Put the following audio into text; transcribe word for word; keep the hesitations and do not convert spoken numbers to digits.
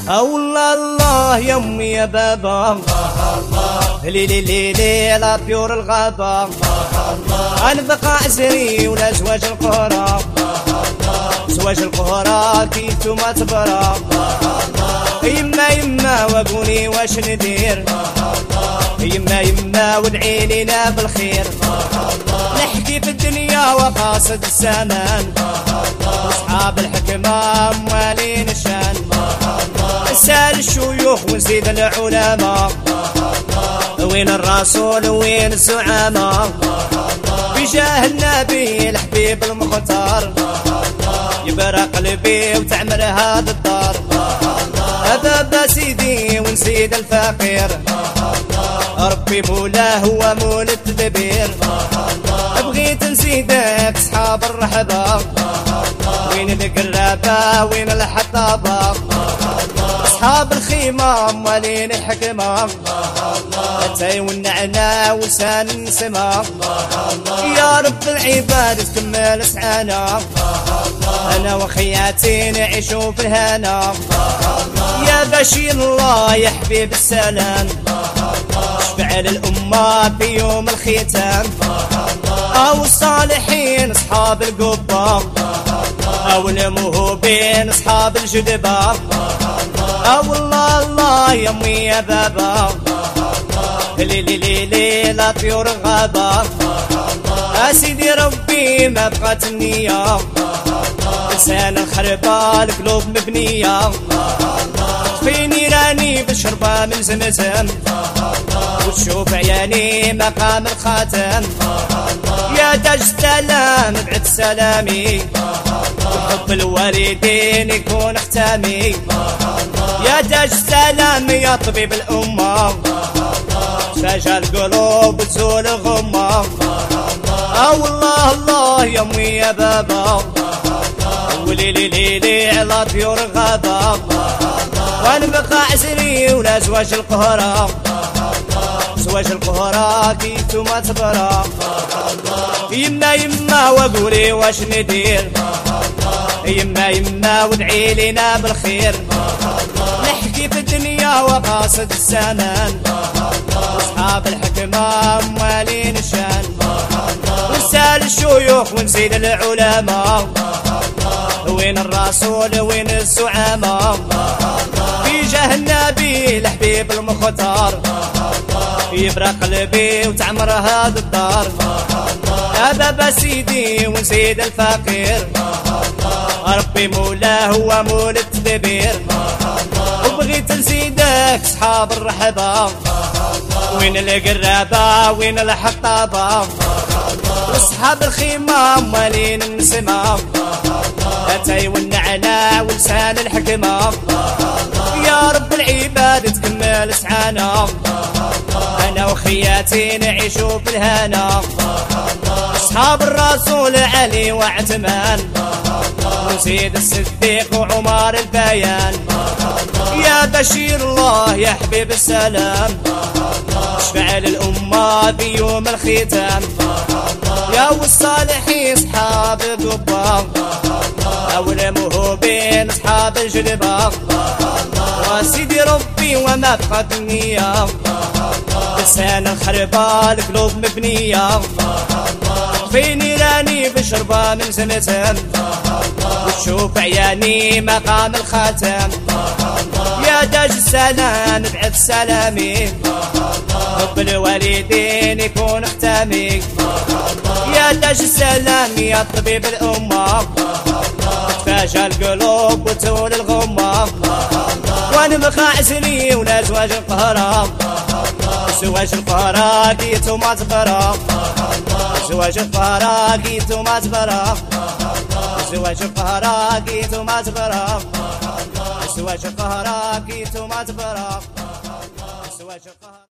والله الله يا امي يا بابا ليلي ليلي لا طيور الغابة انا بقى عزري ولا زواج القهرة زواج القهرة كيتو ما تبرا يما يما وقولي واش ندير يما يما وادعي لينا بالخير نحكي في الدنيا وقاصد الزمان اصحاب الحكمة موالين الشان نسال الشيوخ ونزيد العلماء وين الرسول وين الزعماء بجاه النبي الحبيب المختار يبرى قلبي وتعمر هذا الدار هذا سيدي ونزيد الفقير ربي مولاه هو مول التدبير بغيت نزيدك اصحاب الرحبة وين القرابة وين الحطابة اصحاب الخيمة موالين الحكمة اتاي والنعناع وسان نسمة يا رب العباد تكمل سعانا انا وخياتي نعيشو في الهنا يا بشير الله يا حبيب السلام شفع للأمة في يوم الختام أو الصالحين أصحاب القبة أو الموهوبين أصحاب الجدبة أو الله الله يا أمي يا بابا ليلي ليلي لا طيور الغابة أسيدي ربي ما بقات النية لسان الخربة القلوب مبنية فيني راني بشربة من زمزم وتشوف عياني مقام الخاتم يا تاج السلام بعد سلامي وحب الوالدين يكون ختامي يا تاج السلام يا طبيب الأمة شجع القلوب وتزول الغمة أو الله الله يا أمي يا بابا وليلي ليلي على طيور الغابة وانا بقى عزري ولا زواج القهرة زواج القهرة كيتو ما تبرا يما يما وقولي واش ندير يما يما وادعي لينا بالخير نحكي في الدنيا وقاصد الزمان اصحاب الحكمة موالين الشان ونسال الشيوخ ونزيد العلماء وين الرسول وين الزعماء بجاه النبي الحبيب المختار يبرى قلبي وتعمر هذا الدار هذا سيدي ونزيد الفقير ربي مولاه هو مول التدبير وبغيت نزيدك اصحاب الرحبة وين القرابة وين الحطابة واصحاب الخيمة موالين النسمة اتاي والنعناع ولسان الحكمة يا رب العباد تكمل سعانا انا وخياتي نعيشو في الهنا اصحاب الرسول علي وعثمان ونزيد الصديق وعمر البيان يا بشير الله يا حبيب السلام شفع للأمة بيوم الختام يا والصالحين اصحاب القبة او الموهوبين اصحاب الجلبة وسيدي ربي وما بقات النية لسان الخربة القلوب مبنية فيني راني بشربة من زمزم وتشوف عياني مقام الخاتم يا تاج السلام بعد سلامي حب الوالدين يكون ختامي يا تاج السلام يا طبيب الأمة تفاجأ القلوب وتول الغمة وانا مخاعزني ولا زواج القهرة زواج القهرة كيتو ما تبرا زواج القهرة كيتو ما تبرا زواج القهرة كيتو ما تبرا زواج القهرة كيتو ما تبرا زواج القهرة